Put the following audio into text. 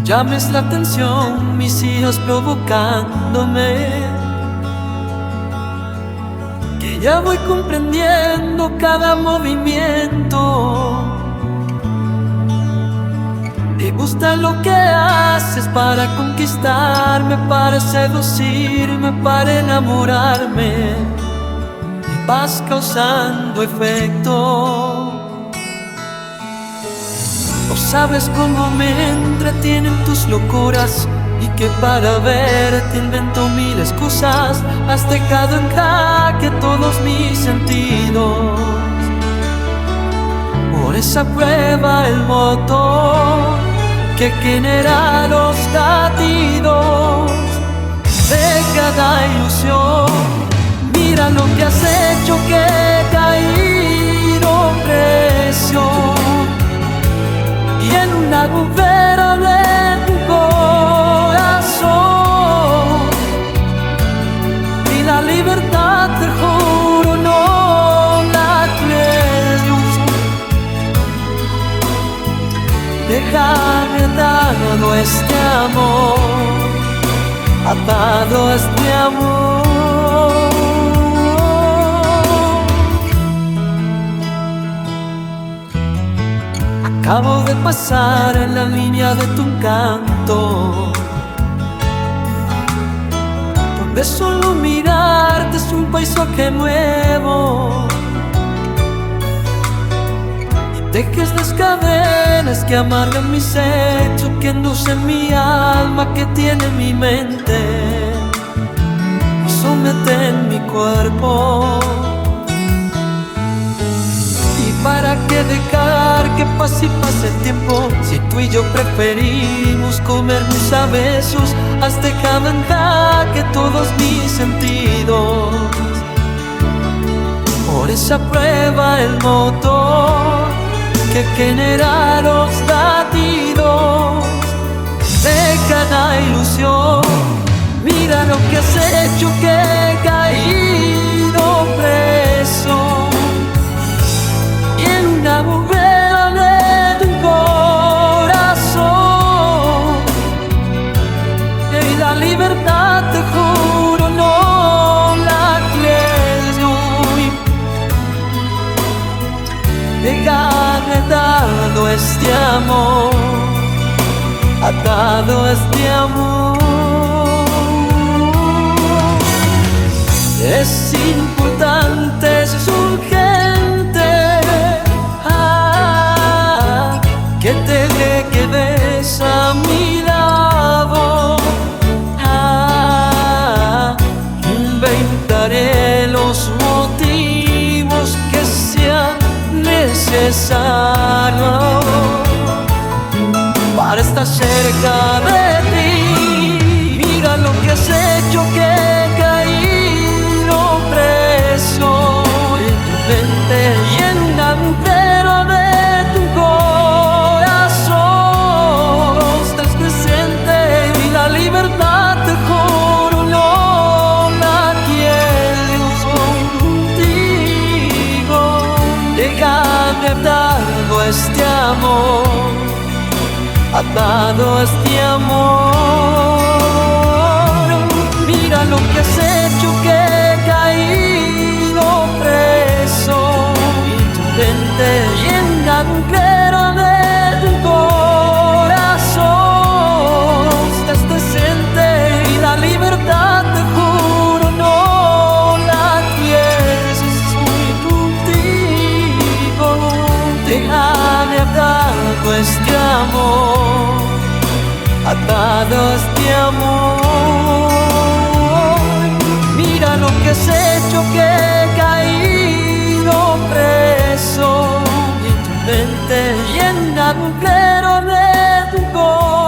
Llames la atención, mis hijos provocándome, que ya voy comprendiendo cada movimiento. Te gusta lo que haces para conquistarme, para seducirme, para enamorarme, y vas causando efecto. No sabes cómo me entretienen tus locuras, y que para verte invento mil excusas. Has dejado en jaque todos mis sentidos. Por esa prueba el motor que genera los latidos de cada ilusión. Mira lo que has hecho, que he caído precio, y en un agujero de tu corazón. Y la libertad, te juro, no la creo. Déjame atado a este amor, atado a este amor. Acabo de pasar en la línea de tu encanto, donde solo mirarte es un paisaje nuevo. Y dejes las cadenas que amargan mi sexo, que inducen mi alma, que tiene mi mente, y someten mi cuerpo. ¿Para qué dejar que pase y pase el tiempo, si tú y yo preferimos comernos a besos? Has dejado en jaque todos mis sentidos. Por esa prueba el motor que genera los latidos de cada ilusión. Mira lo que has hecho, que he caído preso, una agujero de tu corazón. Y la libertad, te juro, no la creo. Déjame atado a este amor, atado a este amor. Es importante, es urgente que te quedes a mi lado. Inventaré los motivos que sean necesarios para estar cerca de ti. Mira lo que has hecho, que he caído preso en tu mente y en un agujero de tu corazón. Estás presente y la libertad, te juro, no la quiero. Soy contigo. Déjame atado a este amor, atado a este amor. Mira lo que has hecho, que he caído preso en tu mente y en un agujero de tu corazón. Estás presente y la libertad, te juro, no la quieres. Soy contigo. Déjame atado a este amor, atado a este amor. Mira lo que has hecho, que he caído preso en tu mente y en un agujero de tu corazón.